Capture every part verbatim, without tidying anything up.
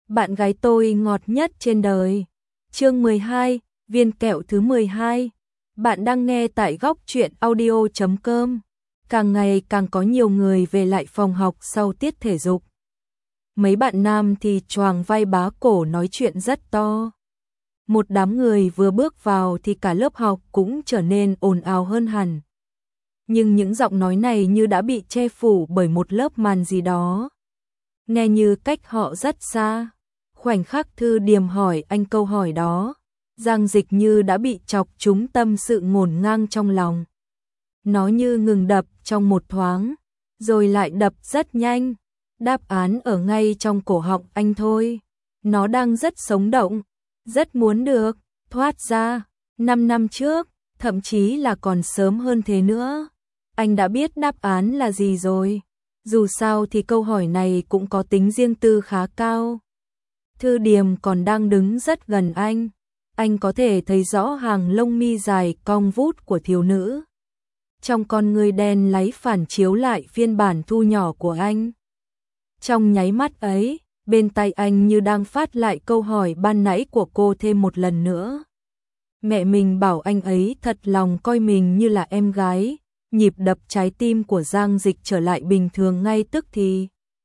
bạn gái tôi ngọt nhất trên đời. Chương mười hai, viên kẹo thứ mười hai. Bạn đang nghe tại góc truyện audio chấm com. Càng ngày càng có nhiều người về lại phòng học sau tiết thể dục. Mấy bạn nam thì choàng vai bá cổ nói chuyện rất to. Một đám người vừa bước vào thì cả lớp học cũng trở nên ồn ào hơn hẳn. Nhưng những giọng nói này như đã bị che phủ bởi một lớp màn gì đó. Nghe như cách họ rất xa. Khoảnh khắc Thư Điềm hỏi anh câu hỏi đó, Giang Dịch như đã bị chọc trúng tâm sự ngổn ngang trong lòng. Nó như ngừng đập trong một thoáng, rồi lại đập rất nhanh. Đáp án ở ngay trong cổ họng anh thôi. Nó đang rất sống động, rất muốn được thoát ra. Năm năm trước, thậm chí là còn sớm hơn thế nữa, anh đã biết đáp án là gì rồi. Dù sao thì câu hỏi này cũng có tính riêng tư khá cao. Thư Điềm còn đang đứng rất gần anh. Anh có thể thấy rõ hàng lông mi dài cong vút của thiếu nữ. Trong con người đen láy phản chiếu lại phiên bản thu nhỏ của anh. Trong nháy mắt ấy, bên tai anh như đang phát lại câu hỏi ban nãy của cô thêm một lần nữa. Mẹ mình bảo anh ấy thật lòng coi mình như là em gái. Nhịp đập trái tim của Giang Dịch trở lại bình thường ngay tức thì.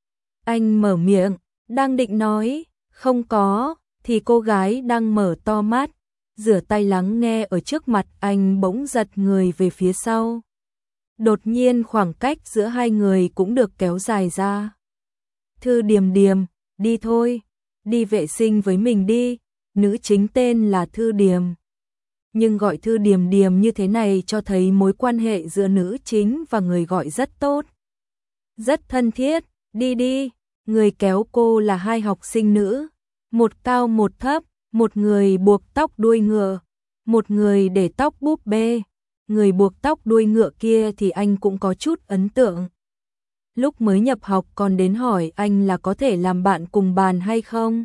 Anh mở miệng, đang định nói, không có, thì cô gái đang mở to mắt, rửa tay lắng nghe ở trước mặt anh bỗng giật người về phía sau. Đột nhiên khoảng cách giữa hai người cũng được kéo dài ra. Thư Điềm Điềm, đi thôi, đi vệ sinh với mình đi, nữ chính tên là Thư Điềm. Nhưng gọi Thư Điềm Điềm như thế này cho thấy mối quan hệ giữa nữ chính và người gọi rất tốt. Rất thân thiết, đi đi, người kéo cô là hai học sinh nữ. Một cao một thấp, một người buộc tóc đuôi ngựa, một người để tóc búp bê. Người buộc tóc đuôi ngựa kia thì anh cũng có chút ấn tượng. Lúc mới nhập học còn đến hỏi anh là có thể làm bạn cùng bàn hay không.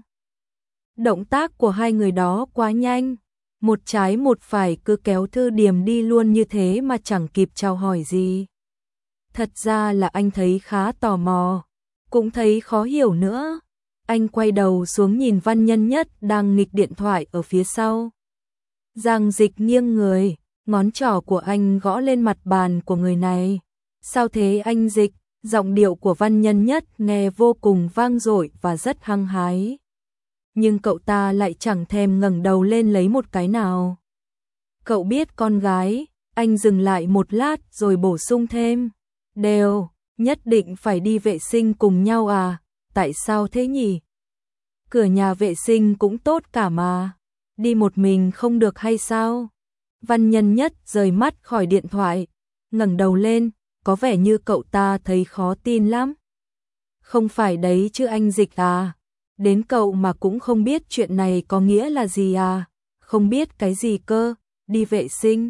Động tác của hai người đó quá nhanh. Một trái một phải cứ kéo Thư Điềm đi luôn như thế mà chẳng kịp chào hỏi gì. Thật ra là anh thấy khá tò mò, cũng thấy khó hiểu nữa. Anh quay đầu xuống nhìn Văn Nhân Nhất đang nghịch điện thoại ở phía sau. Giang Dịch nghiêng người, ngón trỏ của anh gõ lên mặt bàn của người này. Sao thế anh Dịch? Giọng điệu của Văn Nhân Nhất nghe vô cùng vang dội và rất hăng hái. Nhưng cậu ta lại chẳng thèm ngẩng đầu lên lấy một cái nào. Cậu biết con gái, anh dừng lại một lát rồi bổ sung thêm. Đều, nhất định phải đi vệ sinh cùng nhau à, tại sao thế nhỉ? Cửa nhà vệ sinh cũng tốt cả mà, đi một mình không được hay sao? Văn Nhân Nhất rời mắt khỏi điện thoại, ngẩng đầu lên, có vẻ như cậu ta thấy khó tin lắm. Không phải đấy chứ anh Dịch à? Đến cậu mà cũng không biết chuyện này có nghĩa là gì à? Không biết cái gì cơ, đi vệ sinh.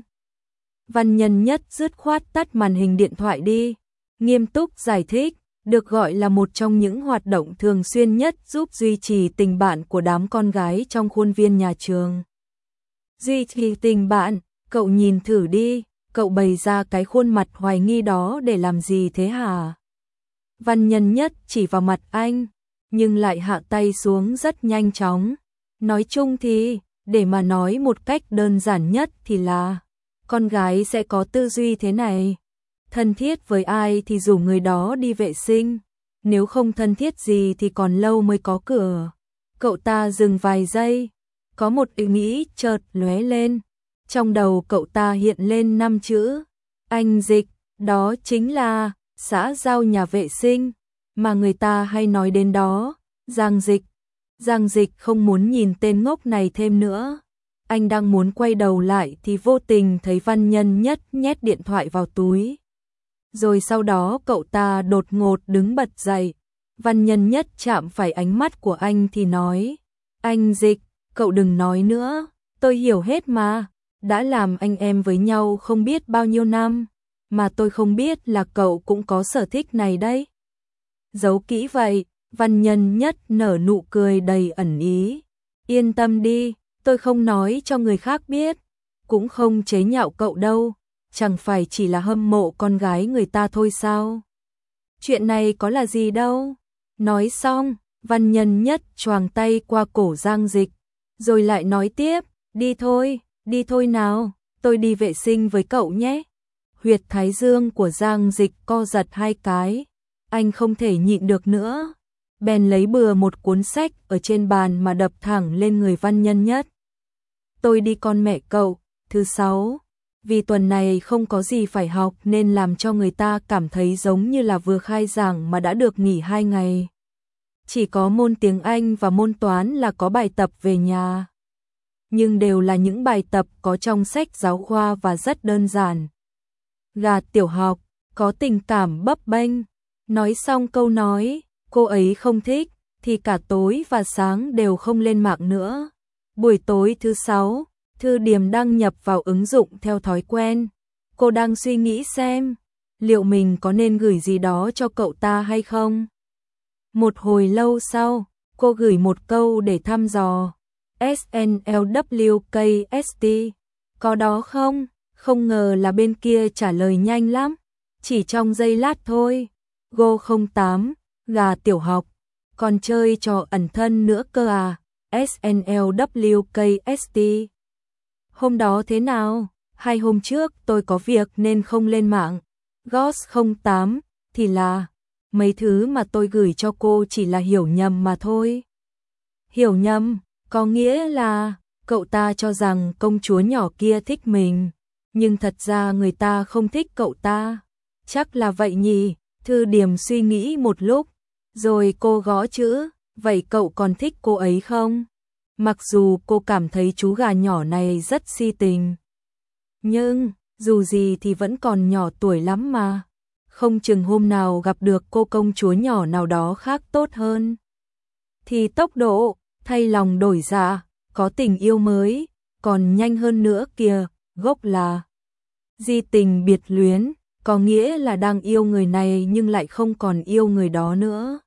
Văn Nhân Nhất dứt khoát tắt màn hình điện thoại đi, nghiêm túc giải thích, được gọi là một trong những hoạt động thường xuyên nhất giúp duy trì tình bạn của đám con gái trong khuôn viên nhà trường. Duy trì tình bạn, cậu nhìn thử đi, cậu bày ra cái khuôn mặt hoài nghi đó để làm gì thế hả? Văn Nhân Nhất chỉ vào mặt anh, nhưng lại hạ tay xuống rất nhanh chóng. Nói chung thì, để mà nói một cách đơn giản nhất thì là, con gái sẽ có tư duy thế này. Thân thiết với ai thì rủ người đó đi vệ sinh, nếu không thân thiết gì thì còn lâu mới có cửa. Cậu ta dừng vài giây, có một ý nghĩ chợt lóe lên. Trong đầu cậu ta hiện lên năm chữ, anh Dịch, đó chính là xã giao nhà vệ sinh mà người ta hay nói đến đó. Giang Dịch. Giang Dịch không muốn nhìn tên ngốc này thêm nữa. Anh đang muốn quay đầu lại thì vô tình thấy Văn Nhân Nhất nhét điện thoại vào túi. Rồi sau đó cậu ta đột ngột đứng bật dậy. Văn Nhân Nhất chạm phải ánh mắt của anh thì nói, anh Dịch, cậu đừng nói nữa, tôi hiểu hết mà. Đã làm anh em với nhau không biết bao nhiêu năm, mà tôi không biết là cậu cũng có sở thích này đấy. Giấu kỹ vậy. Văn Nhân Nhất nở nụ cười đầy ẩn ý. Yên tâm đi, tôi không nói cho người khác biết, cũng không chế nhạo cậu đâu, chẳng phải chỉ là hâm mộ con gái người ta thôi sao? Chuyện này có là gì đâu. Nói xong, Văn Nhân Nhất choàng tay qua cổ Giang Dịch, rồi lại nói tiếp, đi thôi, đi thôi nào, tôi đi vệ sinh với cậu nhé. Huyệt thái dương của Giang Dịch co giật hai cái, anh không thể nhịn được nữa, bèn lấy bừa một cuốn sách ở trên bàn mà đập thẳng lên người Văn Nhân Nhất. Tôi đi con mẹ cậu, thứ sáu, vì tuần này không có gì phải học nên làm cho người ta cảm thấy giống như là vừa khai giảng mà đã được nghỉ hai ngày. Chỉ có môn tiếng Anh và môn toán là có bài tập về nhà. Nhưng đều là những bài tập có trong sách giáo khoa và rất đơn giản. Gà tiểu học, có tình cảm bấp bênh. Nói xong câu nói, cô ấy không thích, thì cả tối và sáng đều không lên mạng nữa. Buổi tối thứ sáu, Thư Điềm đăng nhập vào ứng dụng theo thói quen. Cô đang suy nghĩ xem, liệu mình có nên gửi gì đó cho cậu ta hay không? Một hồi lâu sau, cô gửi một câu để thăm dò. ét en lờ vê ca ét tê, có đó không? Không ngờ là bên kia trả lời nhanh lắm, chỉ trong giây lát thôi. Go không tám, gà tiểu học, còn chơi trò ẩn thân nữa cơ à? ét en lờ vê ca ét tê. Hôm đó thế nào? Hai hôm trước tôi có việc nên không lên mạng. Ghost không tám, thì là mấy thứ mà tôi gửi cho cô chỉ là hiểu nhầm mà thôi. Hiểu nhầm, có nghĩa là cậu ta cho rằng công chúa nhỏ kia thích mình, nhưng thật ra người ta không thích cậu ta. Chắc là vậy nhỉ? Thư Điềm suy nghĩ một lúc, rồi cô gõ chữ, vậy cậu còn thích cô ấy không? Mặc dù cô cảm thấy chú gà nhỏ này rất si tình, nhưng dù gì thì vẫn còn nhỏ tuổi lắm mà. Không chừng hôm nào gặp được cô công chúa nhỏ nào đó khác tốt hơn, thì tốc độ thay lòng đổi dạ, có tình yêu mới, còn nhanh hơn nữa kìa. Gốc là di tình biệt luyến, có nghĩa là đang yêu người này nhưng lại không còn yêu người đó nữa,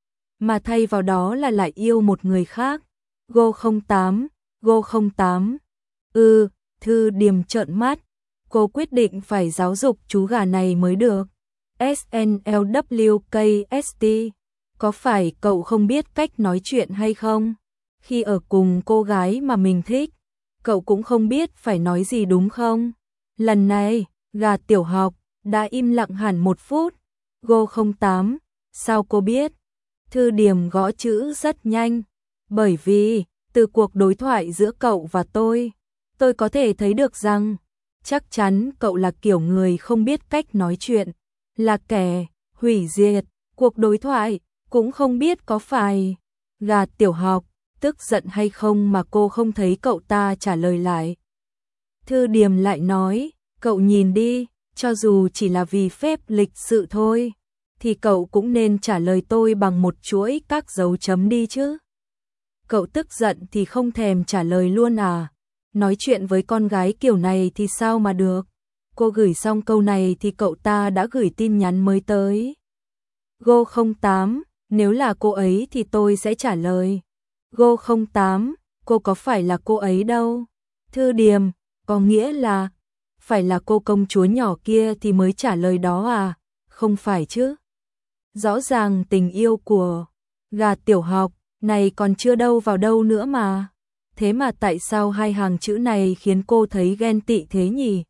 mà thay vào đó là lại yêu một người khác. Go không tám, Go không tám. Ừ, Thư Điềm trợn mắt, cô quyết định phải giáo dục chú gà này mới được. ét en lờ vê ca ét tê, có phải cậu không biết cách nói chuyện hay không? Khi ở cùng cô gái mà mình thích, cậu cũng không biết phải nói gì đúng không? Lần này, gà tiểu học đã im lặng hẳn một phút. Go không tám, sao cô biết? Thư Điềm gõ chữ rất nhanh, bởi vì từ cuộc đối thoại giữa cậu và tôi, tôi có thể thấy được rằng chắc chắn cậu là kiểu người không biết cách nói chuyện, là kẻ hủy diệt cuộc đối thoại, cũng không biết có phải. Gà tiểu học tức giận hay không mà cô không thấy cậu ta trả lời lại. Thư Điềm lại nói, cậu nhìn đi, cho dù chỉ là vì phép lịch sự thôi, thì cậu cũng nên trả lời tôi bằng một chuỗi các dấu chấm đi chứ. Cậu tức giận thì không thèm trả lời luôn à? Nói chuyện với con gái kiểu này thì sao mà được? Cô gửi xong câu này thì cậu ta đã gửi tin nhắn mới tới. Go không tám, nếu là cô ấy thì tôi sẽ trả lời. Go không tám, cô có phải là cô ấy đâu. Thư Điềm, có nghĩa là phải là cô công chúa nhỏ kia thì mới trả lời đó à? Không phải chứ? Rõ ràng tình yêu của gà tiểu học này còn chưa đâu vào đâu nữa mà. Thế mà tại sao hai hàng chữ này khiến cô thấy ghen tị thế nhỉ?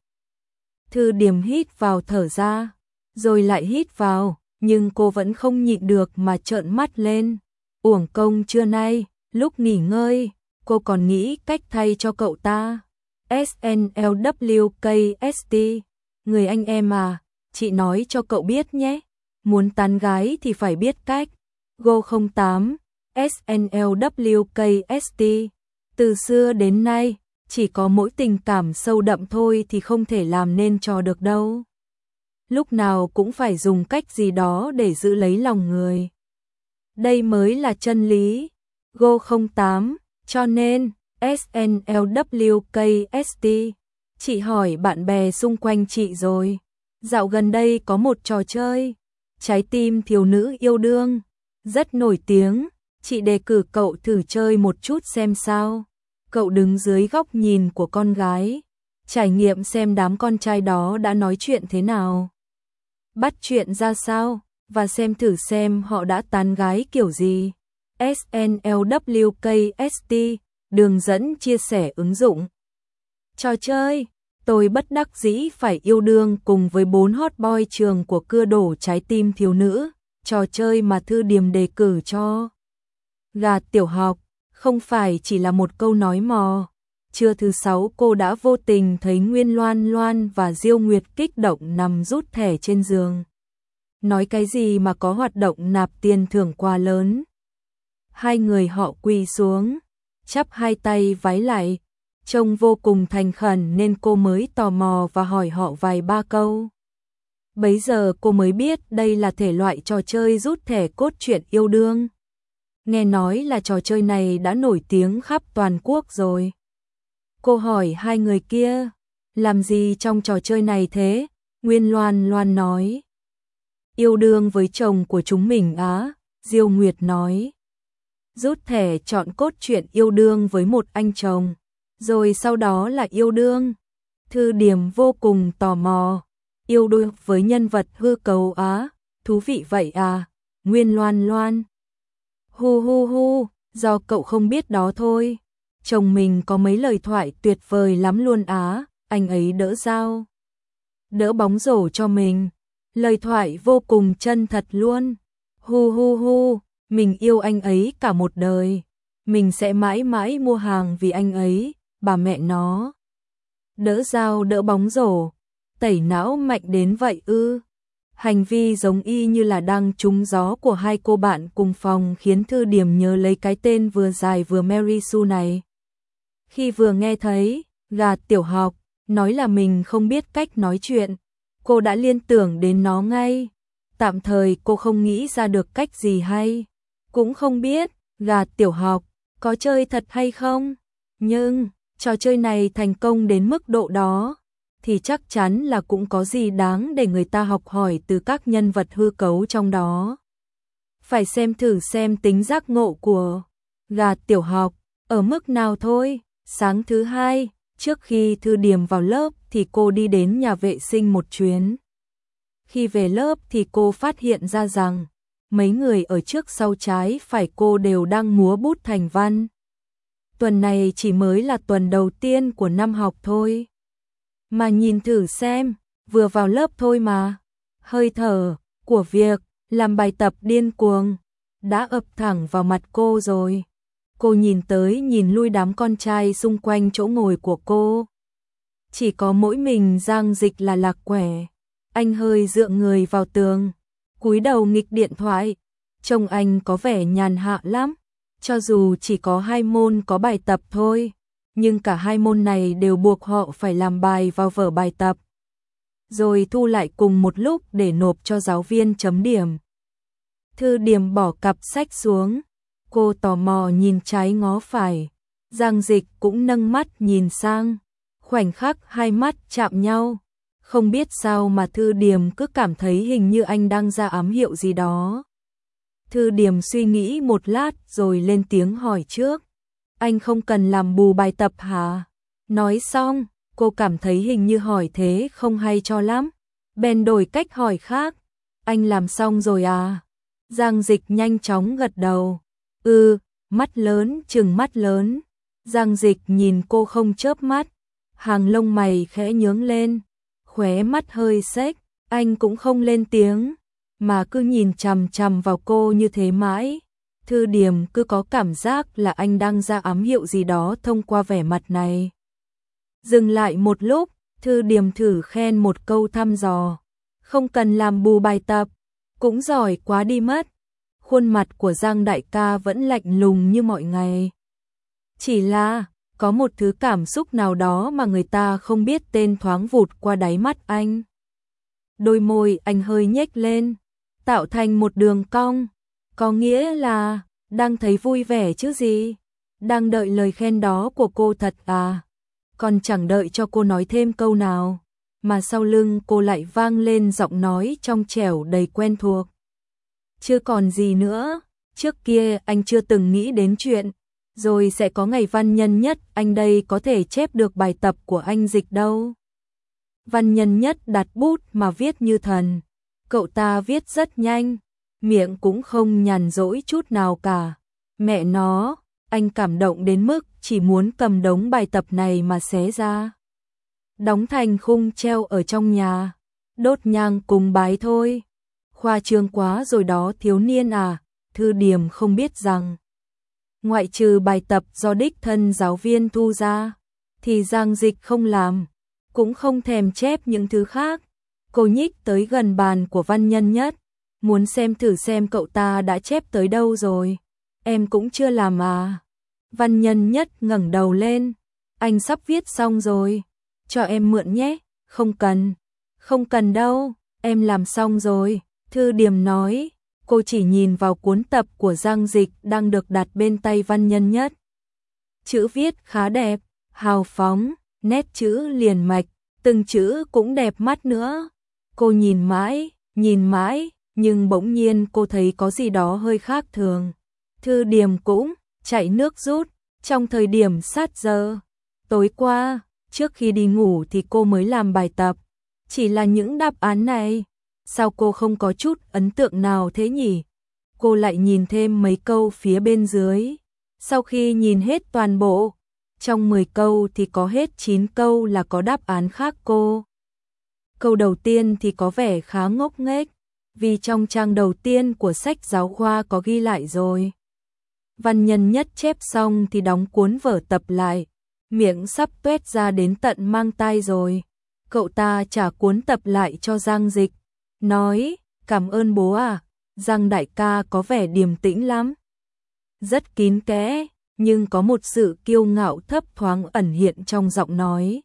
Thư Điềm hít vào thở ra, rồi lại hít vào, nhưng cô vẫn không nhịn được mà trợn mắt lên. Uổng công trưa nay, lúc nghỉ ngơi, cô còn nghĩ cách thay cho cậu ta. ét en lờ vê ca ét tê, người anh em à, chị nói cho cậu biết nhé, muốn tán gái thì phải biết cách. Go không tám, ét en lờ vê ca ét tê, từ xưa đến nay, chỉ có mỗi tình cảm sâu đậm thôi thì không thể làm nên trò được đâu. Lúc nào cũng phải dùng cách gì đó để giữ lấy lòng người. Đây mới là chân lý. Go không tám, cho nên, ét en lờ vê ca ét tê, chị hỏi bạn bè xung quanh chị rồi. Dạo gần đây có một trò chơi, trái tim thiếu nữ yêu đương, rất nổi tiếng, chị đề cử cậu thử chơi một chút xem sao. Cậu đứng dưới góc nhìn của con gái, trải nghiệm xem đám con trai đó đã nói chuyện thế nào, bắt chuyện ra sao, và xem thử xem họ đã tán gái kiểu gì. S N L W K S T, đường dẫn chia sẻ ứng dụng. Trò chơi, tôi bất đắc dĩ phải yêu đương cùng với bốn hot boy trường của cưa đổ trái tim thiếu nữ, trò chơi mà Thư Điềm đề cử cho gà tiểu học, không phải chỉ là một câu nói mò. Trưa thứ sáu cô đã vô tình thấy Nguyên Loan Loan và Diêu Nguyệt kích động nằm rút thẻ trên giường. Nói cái gì mà có hoạt động nạp tiền thưởng quà lớn. Hai người họ quỳ xuống, chắp hai tay vái lại, trông vô cùng thành khẩn nên cô mới tò mò và hỏi họ vài ba câu. Bấy giờ cô mới biết đây là thể loại trò chơi rút thẻ cốt truyện yêu đương. Nghe nói là trò chơi này đã nổi tiếng khắp toàn quốc rồi. Cô hỏi hai người kia, làm gì trong trò chơi này thế? Nguyên Loan Loan nói, yêu đương với chồng của chúng mình á. Diêu Nguyệt nói, rút thẻ chọn cốt truyện yêu đương với một anh chồng, rồi sau đó là yêu đương. Thư Điềm vô cùng tò mò, yêu đương với nhân vật hư cấu á, thú vị vậy à? Nguyên Loan Loan, hu hu hu, do cậu không biết đó thôi. Chồng mình có mấy lời thoại tuyệt vời lắm luôn á, anh ấy đỡ dao, đỡ bóng rổ cho mình, lời thoại vô cùng chân thật luôn. Hu hu hu, mình yêu anh ấy cả một đời, mình sẽ mãi mãi mua hàng vì anh ấy, bà mẹ nó. Đỡ dao đỡ bóng rổ, tẩy não mạnh đến vậy ư? Hành vi giống y như là đang trúng gió của hai cô bạn cùng phòng khiến Thư Điềm nhớ lấy cái tên vừa dài vừa Mary Sue này. Khi vừa nghe thấy gà tiểu học nói là mình không biết cách nói chuyện, cô đã liên tưởng đến nó ngay. Tạm thời cô không nghĩ ra được cách gì hay, cũng không biết gà tiểu học có chơi thật hay không. Nhưng trò chơi này thành công đến mức độ đó thì chắc chắn là cũng có gì đáng để người ta học hỏi từ các nhân vật hư cấu trong đó. Phải xem thử xem tính giác ngộ của gà tiểu học ở mức nào thôi. Sáng thứ hai, trước khi Thư Điềm vào lớp thì cô đi đến nhà vệ sinh một chuyến. Khi về lớp thì cô phát hiện ra rằng mấy người ở trước sau trái phải cô đều đang múa bút thành văn. Tuần này chỉ mới là tuần đầu tiên của năm học thôi. Mà nhìn thử xem, vừa vào lớp thôi mà. Hơi thở của việc làm bài tập điên cuồng đã ập thẳng vào mặt cô rồi. Cô nhìn tới nhìn lui đám con trai xung quanh chỗ ngồi của cô. Chỉ có mỗi mình Giang Dịch là lạc quẻ. Anh hơi dựa người vào tường, cúi đầu nghịch điện thoại. Trông anh có vẻ nhàn hạ lắm. Cho dù chỉ có hai môn có bài tập thôi, nhưng cả hai môn này đều buộc họ phải làm bài vào vở bài tập, rồi thu lại cùng một lúc để nộp cho giáo viên chấm điểm. Thư Điềm bỏ cặp sách xuống, cô tò mò nhìn trái ngó phải. Giang Dịch cũng nâng mắt nhìn sang, khoảnh khắc hai mắt chạm nhau. Không biết sao mà Thư Điềm cứ cảm thấy hình như anh đang ra ám hiệu gì đó. Thư Điềm suy nghĩ một lát rồi lên tiếng hỏi trước. Anh không cần làm bù bài tập hả? Nói xong, cô cảm thấy hình như hỏi thế không hay cho lắm. Bèn đổi cách hỏi khác. Anh làm xong rồi à? Giang Dịch nhanh chóng gật đầu. Ừ, mắt lớn chừng mắt lớn. Giang Dịch nhìn cô không chớp mắt. Hàng lông mày khẽ nhướng lên. Khóe mắt hơi xếch. Anh cũng không lên tiếng, mà cứ nhìn chằm chằm vào cô như thế mãi. Thư Điềm cứ có cảm giác là anh đang ra ám hiệu gì đó thông qua vẻ mặt này. Dừng lại một lúc, Thư Điềm thử khen một câu thăm dò. Không cần làm bù bài tập, cũng giỏi quá đi mất. Khuôn mặt của Giang đại ca vẫn lạnh lùng như mọi ngày. Chỉ là, có một thứ cảm xúc nào đó mà người ta không biết tên thoáng vụt qua đáy mắt anh. Đôi môi anh hơi nhếch lên, tạo thành một đường cong. Có nghĩa là, đang thấy vui vẻ chứ gì? Đang đợi lời khen đó của cô thật à? Còn chẳng đợi cho cô nói thêm câu nào, mà sau lưng cô lại vang lên giọng nói trong trẻo đầy quen thuộc. Chưa còn gì nữa, trước kia anh chưa từng nghĩ đến chuyện, rồi sẽ có ngày văn nhân nhất anh đây có thể chép được bài tập của anh Dịch đâu. Văn nhân nhất đặt bút mà viết như thần, cậu ta viết rất nhanh, miệng cũng không nhàn rỗi chút nào cả, Mẹ nó, anh cảm động đến mức chỉ muốn cầm đống bài tập này mà xé ra. Đóng thành khung treo ở trong nhà, đốt nhang cùng bái thôi. Khoa trương quá rồi đó thiếu niên à, Thư Điềm không biết rằng. Ngoại trừ bài tập do đích thân giáo viên thu ra, thì Giang Dịch không làm, cũng không thèm chép những thứ khác. Cô nhích tới gần bàn của Văn Nhân Nhất, muốn xem thử xem cậu ta đã chép tới đâu rồi. Em cũng chưa làm à? Văn Nhân Nhất ngẩng đầu lên, anh sắp viết xong rồi, cho em mượn nhé. Không cần, không cần đâu, em làm xong rồi, Thư Điềm nói. Cô chỉ nhìn vào cuốn tập của Giang Dịch đang được đặt bên tay Văn Nhân Nhất. Chữ viết khá đẹp, hào phóng, nét chữ liền mạch, từng chữ cũng đẹp mắt nữa. Cô nhìn mãi, nhìn mãi, nhưng bỗng nhiên cô thấy có gì đó hơi khác thường. Thư Điềm cũng chảy nước rút, trong thời điểm sát giờ. Tối qua, trước khi đi ngủ thì cô mới làm bài tập. Chỉ là những đáp án này, sao cô không có chút ấn tượng nào thế nhỉ? Cô lại nhìn thêm mấy câu phía bên dưới. Sau khi nhìn hết toàn bộ, trong mười câu thì có hết chín câu là có đáp án khác cô. Câu đầu tiên thì có vẻ khá ngốc nghếch, vì trong trang đầu tiên của sách giáo khoa có ghi lại rồi. Văn Nhân Nhất chép xong thì đóng cuốn vở tập lại, miệng sắp tuét ra đến tận mang tai rồi. Cậu ta trả cuốn tập lại cho Giang Dịch, nói, cảm ơn bố à, Giang đại ca có vẻ điềm tĩnh lắm. Rất kín kẽ, nhưng có một sự kiêu ngạo thấp thoáng ẩn hiện trong giọng nói.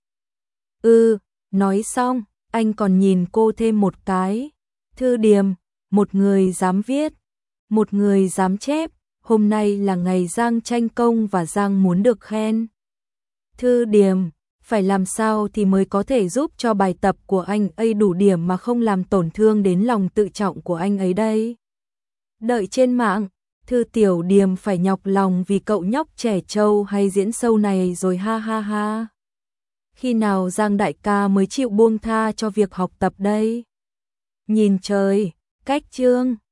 Ừ, nói xong, anh còn nhìn cô thêm một cái. Thư Điềm, một người dám viết, một người dám chép, hôm nay là ngày Giang tranh công và Giang muốn được khen. Thư Điềm, phải làm sao thì mới có thể giúp cho bài tập của anh ấy đủ điểm mà không làm tổn thương đến lòng tự trọng của anh ấy đây? Đợi trên mạng, Thư Tiểu Điềm phải nhọc lòng vì cậu nhóc trẻ trâu hay diễn sâu này rồi ha ha ha. Khi nào Giang đại ca mới chịu buông tha cho việc học tập đây? Nhìn trời, cách chương